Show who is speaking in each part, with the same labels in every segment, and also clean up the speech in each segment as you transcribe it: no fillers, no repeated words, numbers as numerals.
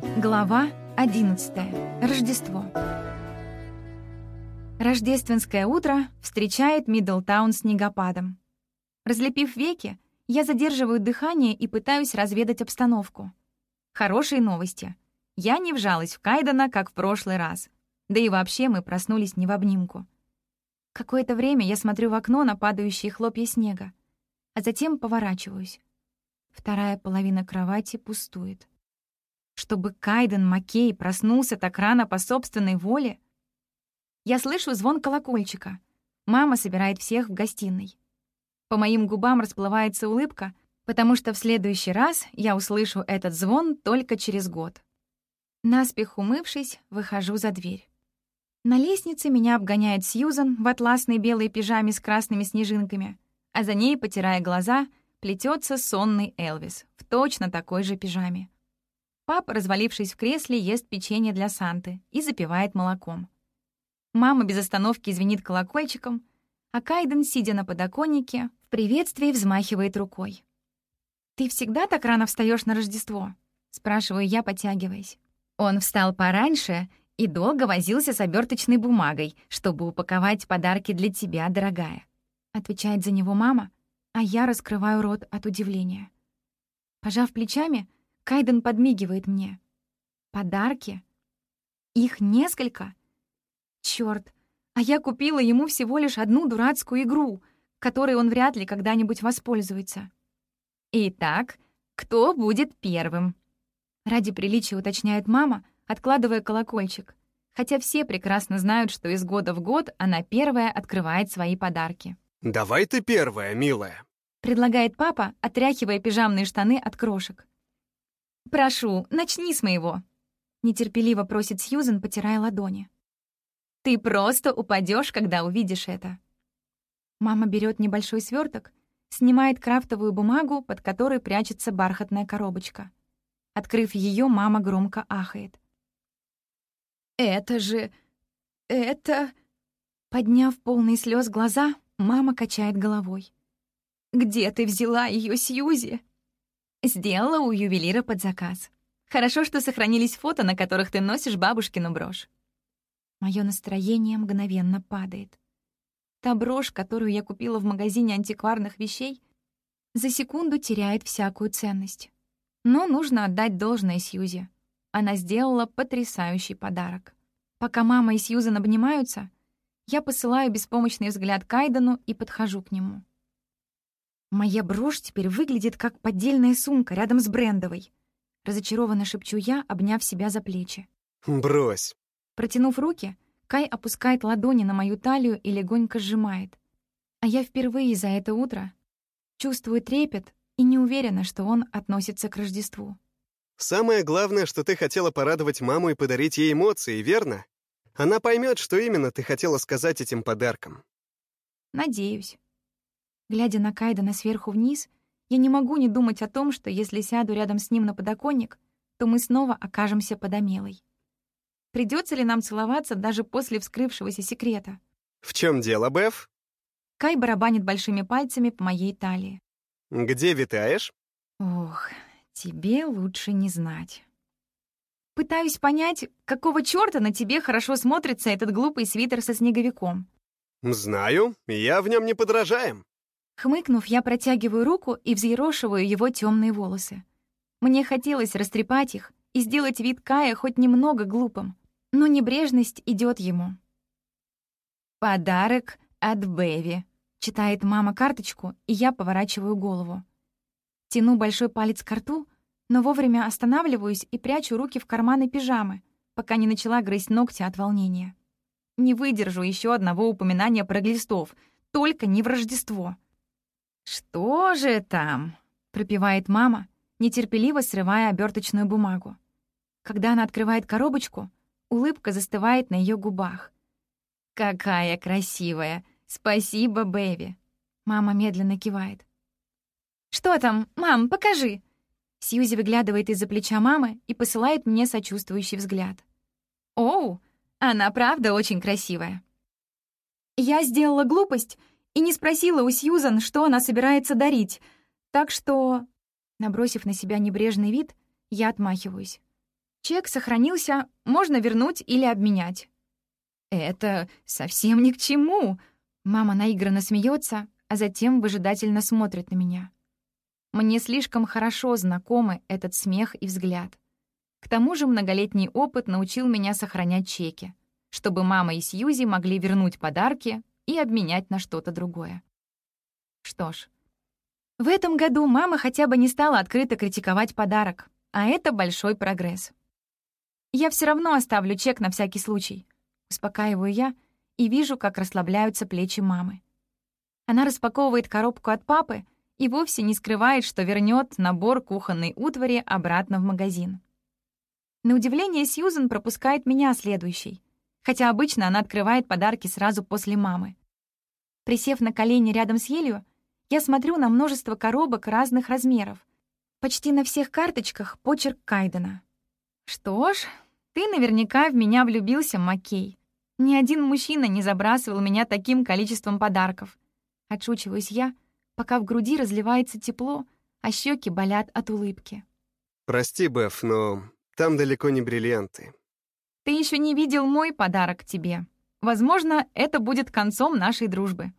Speaker 1: Глава 11. Рождество. Рождественское утро встречает Мидлтаун снегопадом. Разлепив веки, я задерживаю дыхание и пытаюсь разведать обстановку. Хорошие новости. Я не вжалась в Кайдена, как в прошлый раз. Да и вообще мы проснулись не в обнимку. Какое-то время я смотрю в окно на падающие хлопья снега, а затем поворачиваюсь. Вторая половина кровати пустует. Чтобы Кайден Маккей проснулся так рано по собственной воле? Я слышу звон колокольчика. Мама собирает всех в гостиной. По моим губам расплывается улыбка, потому что в следующий раз я услышу этот звон только через год. Наспех умывшись, выхожу за дверь. На лестнице меня обгоняет Сьюзан в атласной белой пижаме с красными снежинками, а за ней, потирая глаза, плетется сонный Элвис в точно такой же пижаме. Папа, развалившись в кресле, ест печенье для Санты и запивает молоком. Мама без остановки звенит колокольчиком, а Кайден, сидя на подоконнике, в приветствии взмахивает рукой. «Ты всегда так рано встаешь на Рождество?» — спрашиваю я, потягиваясь. Он встал пораньше и долго возился с оберточной бумагой, чтобы упаковать подарки для тебя, дорогая. Отвечает за него мама, а я раскрываю рот от удивления. Пожав плечами, Кайден подмигивает мне. Подарки? Их несколько? Чёрт, а я купила ему всего лишь одну дурацкую игру, которой он вряд ли когда-нибудь воспользуется. Итак, кто будет первым? Ради приличия уточняет мама, откладывая колокольчик, хотя все прекрасно знают, что из года в год она первая открывает свои подарки.
Speaker 2: «Давай ты первая, милая»,
Speaker 1: — предлагает папа, отряхивая пижамные штаны от крошек. «Прошу, начни с моего», — нетерпеливо просит Сьюзен, потирая ладони. «Ты просто упадешь, когда увидишь это». Мама берет небольшой сверток, снимает крафтовую бумагу, под которой прячется бархатная коробочка. Открыв ее, мама громко ахает. Это...» Подняв полные слез глаза, мама качает головой. «Где ты взяла ее, Сьюзи?» «Сделала у ювелира под заказ. Хорошо, что сохранились фото, на которых ты носишь бабушкину брошь». Мое настроение мгновенно падает. Та брошь, которую я купила в магазине антикварных вещей, за секунду теряет всякую ценность. Но нужно отдать должное Сьюзи. Она сделала потрясающий подарок. Пока мама и Сьюзан обнимаются, я посылаю беспомощный взгляд Кайдену и подхожу к нему. «Моя брошь теперь выглядит как поддельная сумка рядом с брендовой», — разочарованно шепчу я, обняв себя за плечи.
Speaker 2: «Брось».
Speaker 1: Протянув руки, Кай опускает ладони на мою талию и легонько сжимает. А я впервые за это утро чувствую трепет и не уверена, что он относится к Рождеству.
Speaker 2: «Самое главное, что ты хотела порадовать маму и подарить ей эмоции, верно? Она поймет, что именно ты хотела сказать этим подарком».
Speaker 1: Надеюсь. Глядя на Кайдена сверху вниз, я не могу не думать о том, что если сяду рядом с ним на подоконник, то мы снова окажемся под Амелой. Придется ли нам целоваться даже после вскрывшегося секрета?
Speaker 2: «В чем дело, Беф?»
Speaker 1: Кай барабанит большими пальцами по моей талии.
Speaker 2: «Где витаешь?»
Speaker 1: Ох, тебе лучше не знать. Пытаюсь понять, какого чёрта на тебе хорошо смотрится этот глупый свитер со снеговиком.
Speaker 2: «Знаю, я в нем не подражаем».
Speaker 1: Хмыкнув, я протягиваю руку и взъерошиваю его темные волосы. Мне хотелось растрепать их и сделать вид Кая хоть немного глупым, но небрежность идет ему. «Подарок от Бэви», — читает мама карточку, и я поворачиваю голову. Тяну большой палец к рту, но вовремя останавливаюсь и прячу руки в карманы пижамы, пока не начала грызть ногти от волнения. Не выдержу еще одного упоминания про глистов, только не в Рождество. «Что же там?» — пропевает мама, нетерпеливо срывая оберточную бумагу. Когда она открывает коробочку, улыбка застывает на ее губах. «Какая красивая! Спасибо, Бэви!» Мама медленно кивает. «Что там? Мам, покажи!» Сьюзи выглядывает из-за плеча мамы и посылает мне сочувствующий взгляд. «Оу, она правда очень красивая!» Я сделала глупость и не спросила у Сьюзан, что она собирается дарить, так что, набросив на себя небрежный вид, я отмахиваюсь. Чек сохранился, можно вернуть или обменять. Это совсем ни к чему. Мама наигранно смеется, а затем выжидательно смотрит на меня. Мне слишком хорошо знакомы этот смех и взгляд. К тому же многолетний опыт научил меня сохранять чеки, чтобы мама и Сьюзи могли вернуть подарки и обменять на что-то другое. Что ж, в этом году мама хотя бы не стала открыто критиковать подарок, а это большой прогресс. Я все равно оставлю чек на всякий случай. Успокаиваю я и вижу, как расслабляются плечи мамы. Она распаковывает коробку от папы и вовсе не скрывает, что вернет набор кухонной утвари обратно в магазин. На удивление, Сьюзен пропускает меня следующей, хотя обычно она открывает подарки сразу после мамы. Присев на колени рядом с елью, я смотрю на множество коробок разных размеров. Почти на всех карточках почерк Кайдена. Что ж, ты наверняка в меня влюбился, Маккей. Ни один мужчина не забрасывал меня таким количеством подарков. Отшучиваюсь я, пока в груди разливается тепло, а щеки болят от улыбки.
Speaker 2: Прости, Беф, но там далеко не бриллианты.
Speaker 1: Ты еще не видел мой подарок тебе. Возможно, это будет концом нашей дружбы.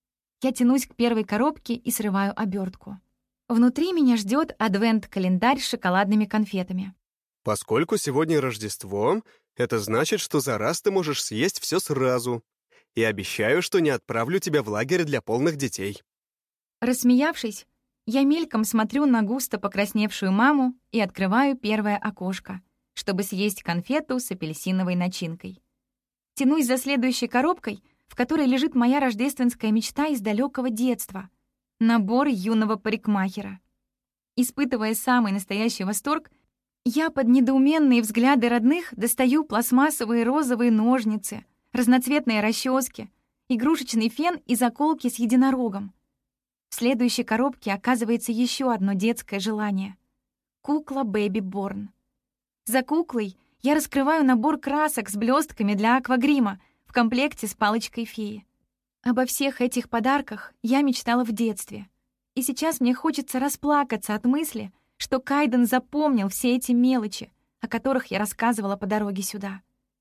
Speaker 1: Я тянусь к первой коробке и срываю обертку. Внутри меня ждет адвент-календарь с шоколадными конфетами.
Speaker 2: Поскольку сегодня Рождество, это значит, что за раз ты можешь съесть все сразу. И обещаю, что не отправлю тебя в лагерь для полных детей.
Speaker 1: Рассмеявшись, я мельком смотрю на густо покрасневшую маму и открываю первое окошко, чтобы съесть конфету с апельсиновой начинкой. Тянусь за следующей коробкой, в которой лежит моя рождественская мечта из далекого детства — набор юного парикмахера. Испытывая самый настоящий восторг, я под недоуменные взгляды родных достаю пластмассовые розовые ножницы, разноцветные расчески, игрушечный фен и заколки с единорогом. В следующей коробке оказывается еще одно детское желание — кукла Бэби Борн. За куклой я раскрываю набор красок с блестками для аквагрима в комплекте с палочкой феи. Обо всех этих подарках я мечтала в детстве. И сейчас мне хочется расплакаться от мысли, что Кайден запомнил все эти мелочи, о которых я рассказывала по дороге сюда.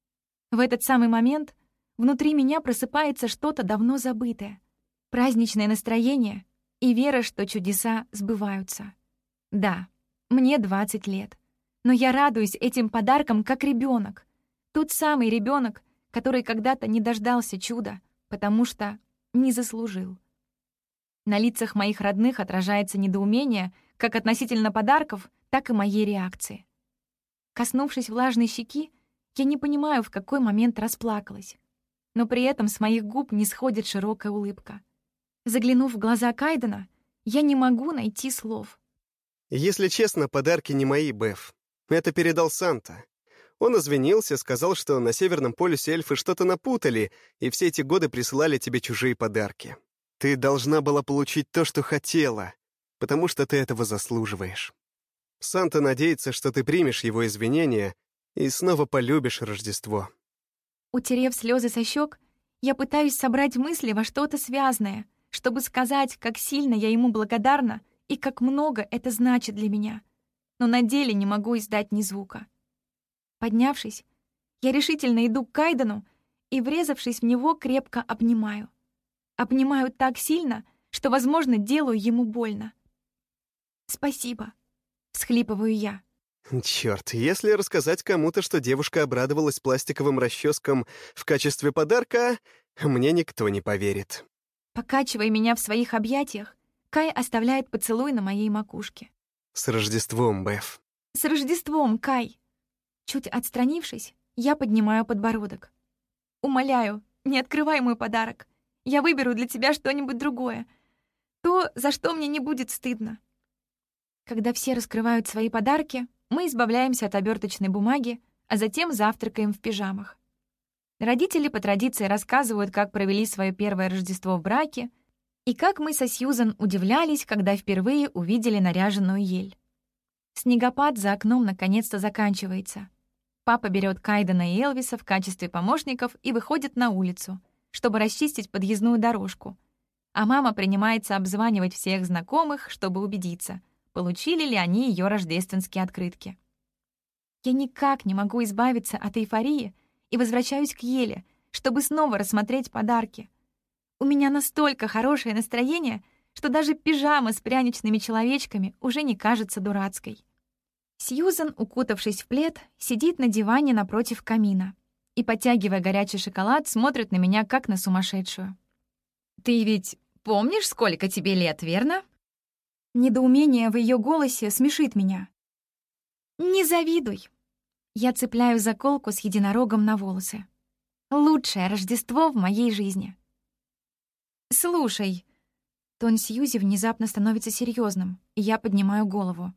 Speaker 1: В этот самый момент внутри меня просыпается что-то давно забытое. Праздничное настроение и вера, что чудеса сбываются. Да, мне 20 лет, но я радуюсь этим подаркам как ребенок. Тот самый ребенок, который когда-то не дождался чуда, потому что не заслужил. На лицах моих родных отражается недоумение как относительно подарков, так и моей реакции. Коснувшись влажной щеки, я не понимаю, в какой момент расплакалась, но при этом с моих губ не сходит широкая улыбка. Заглянув в глаза Кайдена, я не могу найти слов.
Speaker 2: Если честно, подарки не мои, Беф. Это передал Санта. Он извинился, сказал, что на Северном полюсе эльфы что-то напутали, и все эти годы присылали тебе чужие подарки. Ты должна была получить то, что хотела, потому что ты этого заслуживаешь. Санта надеется, что ты примешь его извинения и снова полюбишь Рождество.
Speaker 1: Утерев слезы со щек, я пытаюсь собрать мысли во что-то связанное, чтобы сказать, как сильно я ему благодарна и как много это значит для меня. Но на деле не могу издать ни звука. Поднявшись, я решительно иду к Кайдену и, врезавшись в него, крепко обнимаю. Обнимаю так сильно, что, возможно, делаю ему больно. «Спасибо», — всхлипываю я.
Speaker 2: Черт, если рассказать кому-то, что девушка обрадовалась пластиковым расческам в качестве подарка, мне никто не поверит.
Speaker 1: Покачивая меня в своих объятиях, Кай оставляет поцелуй на моей макушке.
Speaker 2: С Рождеством, Беф.
Speaker 1: «С Рождеством, Кай!» Чуть отстранившись, я поднимаю подбородок. «Умоляю, не открывай мой подарок. Я выберу для тебя что-нибудь другое. То, за что мне не будет стыдно». Когда все раскрывают свои подарки, мы избавляемся от оберточной бумаги, а затем завтракаем в пижамах. Родители по традиции рассказывают, как провели свое первое Рождество в браке и как мы со Сьюзан удивлялись, когда впервые увидели наряженную ель. Снегопад за окном наконец-то заканчивается. Папа берет Кайдена и Элвиса в качестве помощников и выходит на улицу, чтобы расчистить подъездную дорожку. А мама принимается обзванивать всех знакомых, чтобы убедиться, получили ли они ее рождественские открытки. Я никак не могу избавиться от эйфории и возвращаюсь к Еле, чтобы снова рассмотреть подарки. У меня настолько хорошее настроение, что даже пижама с пряничными человечками уже не кажется дурацкой. Сьюзан, укутавшись в плед, сидит на диване напротив камина и, подтягивая горячий шоколад, смотрит на меня, как на сумасшедшую. «Ты ведь помнишь, сколько тебе лет, верно?» Недоумение в ее голосе смешит меня. «Не завидуй!» Я цепляю заколку с единорогом на волосы. Лучшее Рождество в моей жизни. «Слушай...» Тон Сьюзи внезапно становится серьезным, и я поднимаю голову.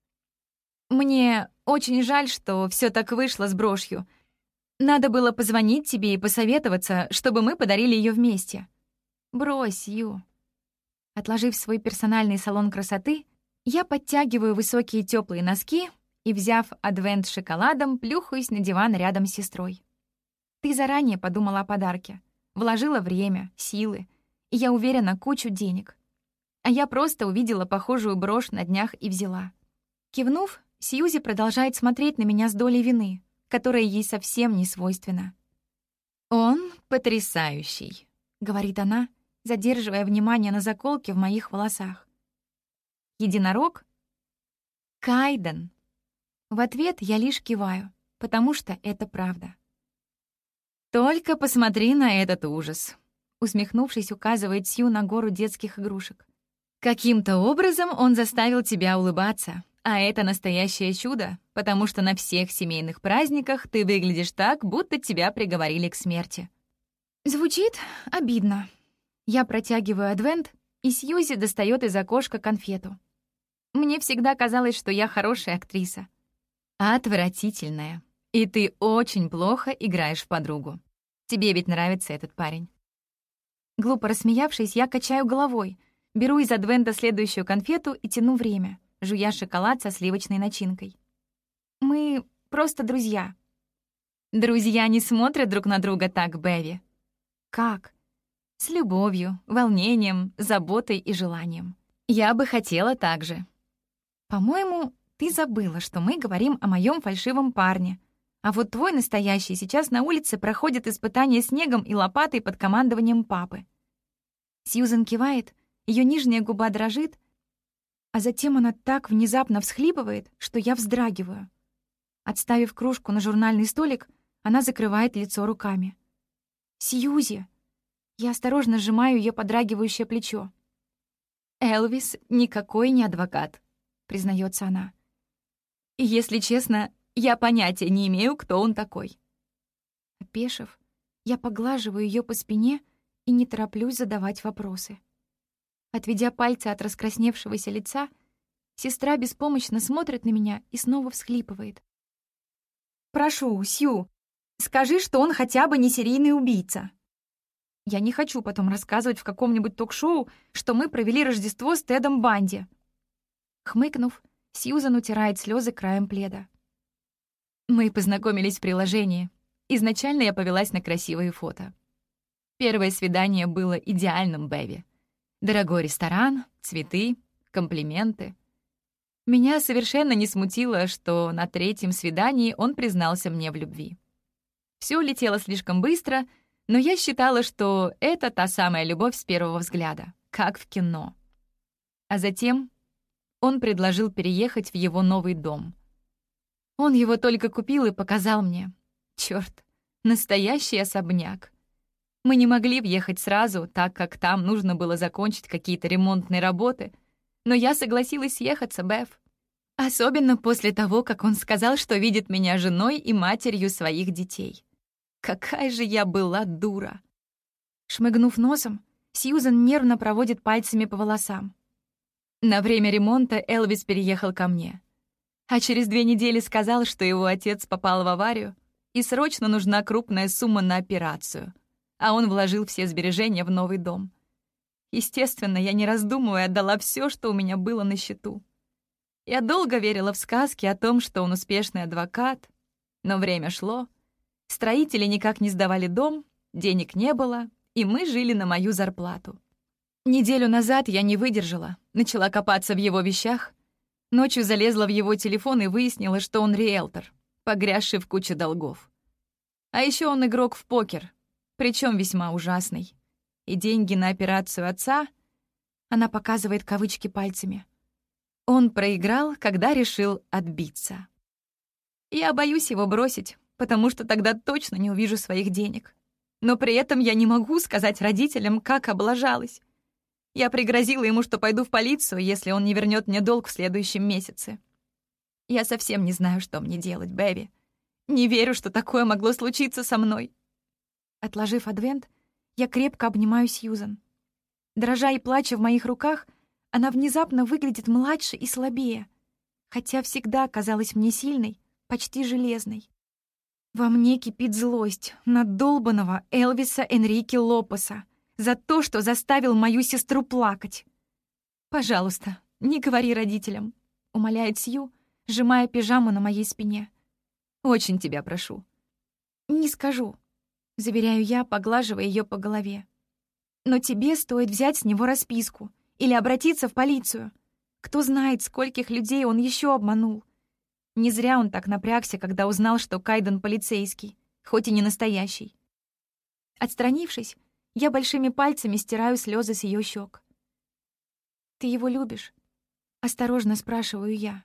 Speaker 1: «Мне очень жаль, что все так вышло с брошью. Надо было позвонить тебе и посоветоваться, чтобы мы подарили ее вместе. Брось, Сью». Отложив свой персональный салон красоты, я подтягиваю высокие теплые носки и, взяв адвент с шоколадом, плюхаюсь на диван рядом с сестрой. Ты заранее подумала о подарке, вложила время, силы, и, я уверена, кучу денег. А я просто увидела похожую брошь на днях и взяла. Кивнув, Сьюзи продолжает смотреть на меня с долей вины, которая ей совсем не свойственна. «Он потрясающий», — говорит она, задерживая внимание на заколке в моих волосах. «Единорог?» «Кайден». В ответ я лишь киваю, потому что это правда. «Только посмотри на этот ужас», — усмехнувшись, указывает Сью на гору детских игрушек. «Каким-то образом он заставил тебя улыбаться, а это настоящее чудо, потому что на всех семейных праздниках ты выглядишь так, будто тебя приговорили к смерти». Звучит обидно. Я протягиваю адвент, и Сьюзи достает из окошка конфету. Мне всегда казалось, что я хорошая актриса. Отвратительная. И ты очень плохо играешь в подругу. Тебе ведь нравится этот парень. Глупо рассмеявшись, я качаю головой, беру из адвента следующую конфету и тяну время, жуя шоколад со сливочной начинкой. Мы просто друзья. Друзья не смотрят друг на друга так, Бэви. Как? С любовью, волнением, заботой и желанием. Я бы хотела так же. По-моему, ты забыла, что мы говорим о моем фальшивом парне. А вот твой настоящий сейчас на улице проходит испытание снегом и лопатой под командованием папы. Сьюзен кивает, ее нижняя губа дрожит, а затем она так внезапно всхлипывает, что я вздрагиваю. Отставив кружку на журнальный столик, она закрывает лицо руками. «Сьюзи!» Я осторожно сжимаю ее подрагивающее плечо. «Элвис никакой не адвокат», — признается она. «И если честно, я понятия не имею, кто он такой». Опешив, я поглаживаю ее по спине и не тороплюсь задавать вопросы. Отведя пальцы от раскрасневшегося лица, сестра беспомощно смотрит на меня и снова всхлипывает. «Прошу, Сью, скажи, что он хотя бы не серийный убийца». Я не хочу потом рассказывать в каком-нибудь ток-шоу, что мы провели Рождество с Тедом Банди. Хмыкнув, Сьюзан утирает слезы краем пледа. Мы познакомились в приложении. Изначально я повелась на красивые фото. Первое свидание было идеальным, Бэви. Дорогой ресторан, цветы, комплименты. Меня совершенно не смутило, что на третьем свидании он признался мне в любви. Все летело слишком быстро, но я считала, что это та самая любовь с первого взгляда, как в кино. А затем он предложил переехать в его новый дом. Он его только купил и показал мне. Чёрт, настоящий особняк. Мы не могли въехать сразу, так как там нужно было закончить какие-то ремонтные работы, но я согласилась съехаться, Бэв. Особенно после того, как он сказал, что видит меня женой и матерью своих детей. Какая же я была дура! Шмыгнув носом, Сьюзан нервно проводит пальцами по волосам. На время ремонта Элвис переехал ко мне. А через 2 недели сказал, что его отец попал в аварию, и срочно нужна крупная сумма на операцию. А он вложил все сбережения в новый дом. Естественно, я, не раздумывая, отдала все, что у меня было на счету. Я долго верила в сказки о том, что он успешный адвокат, но время шло. Строители никак не сдавали дом, денег не было, и мы жили на мою зарплату. Неделю назад я не выдержала, начала копаться в его вещах. Ночью залезла в его телефон и выяснила, что он риэлтор. погрязший в куче долгов. А еще он игрок в покер, причем весьма ужасный. И деньги на операцию отца, она показывает кавычки пальцами, он проиграл, когда решил отбиться. Я боюсь его бросить, потому что тогда точно не увижу своих денег. Но при этом я не могу сказать родителям, как облажалась. Я пригрозила ему, что пойду в полицию, если он не вернет мне долг в следующем месяце. Я совсем не знаю, что мне делать, Бэби. Не верю, что такое могло случиться со мной. Отложив адвент, я крепко обнимаю Сьюзан. Дрожа и плача в моих руках, она внезапно выглядит младше и слабее, хотя всегда казалась мне сильной, почти железной. Во мне кипит злость на долбаного Элвиса Энрике Лопеса за то, что заставил мою сестру плакать. «Пожалуйста, не говори родителям», — умоляет Сью, сжимая пижаму на моей спине. «Очень тебя прошу». «Не скажу», — заверяю я, поглаживая ее по голове. «Но тебе стоит взять с него расписку или обратиться в полицию. Кто знает, скольких людей он еще обманул. Не зря он так напрягся, когда узнал, что Кайден полицейский, хоть и не настоящий». Отстранившись, я большими пальцами стираю слезы с ее щек. «Ты его любишь?» — осторожно спрашиваю я.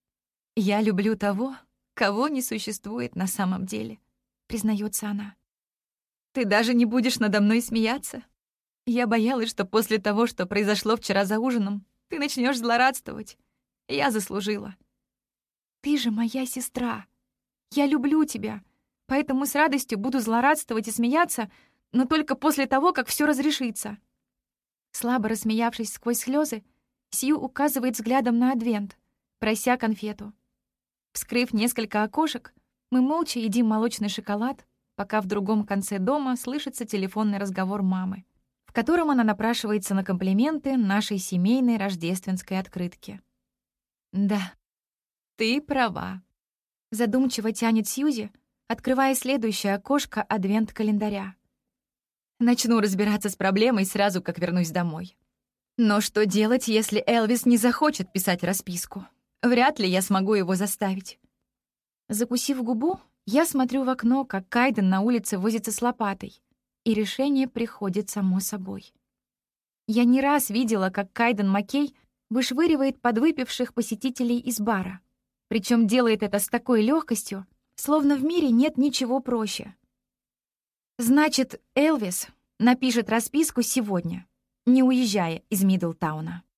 Speaker 1: «Я люблю того, кого не существует на самом деле», — признается она. «Ты даже не будешь надо мной смеяться? Я боялась, что после того, что произошло вчера за ужином, ты начнешь злорадствовать. Я заслужила». «Ты же моя сестра. Я люблю тебя, поэтому с радостью буду злорадствовать и смеяться, но только после того, как все разрешится». Слабо рассмеявшись сквозь слезы, Сью указывает взглядом на адвент, прося конфету. Вскрыв несколько окошек, мы молча едим молочный шоколад, пока в другом конце дома слышится телефонный разговор мамы, в котором она напрашивается на комплименты нашей семейной рождественской открытки. «Да, ты права», — задумчиво тянет Сьюзи, открывая следующее окошко адвент-календаря. «Начну разбираться с проблемой сразу, как вернусь домой. Но что делать, если Элвис не захочет писать расписку? Вряд ли я смогу его заставить». Закусив губу, я смотрю в окно, как Кайден на улице возится с лопатой, и решение приходит само собой. Я не раз видела, как Кайден Маккей вышвыривает подвыпивших посетителей из бара, причем делает это с такой легкостью, словно в мире нет ничего проще. Значит, Элвис напишет расписку сегодня, не уезжая из Мидлтауна.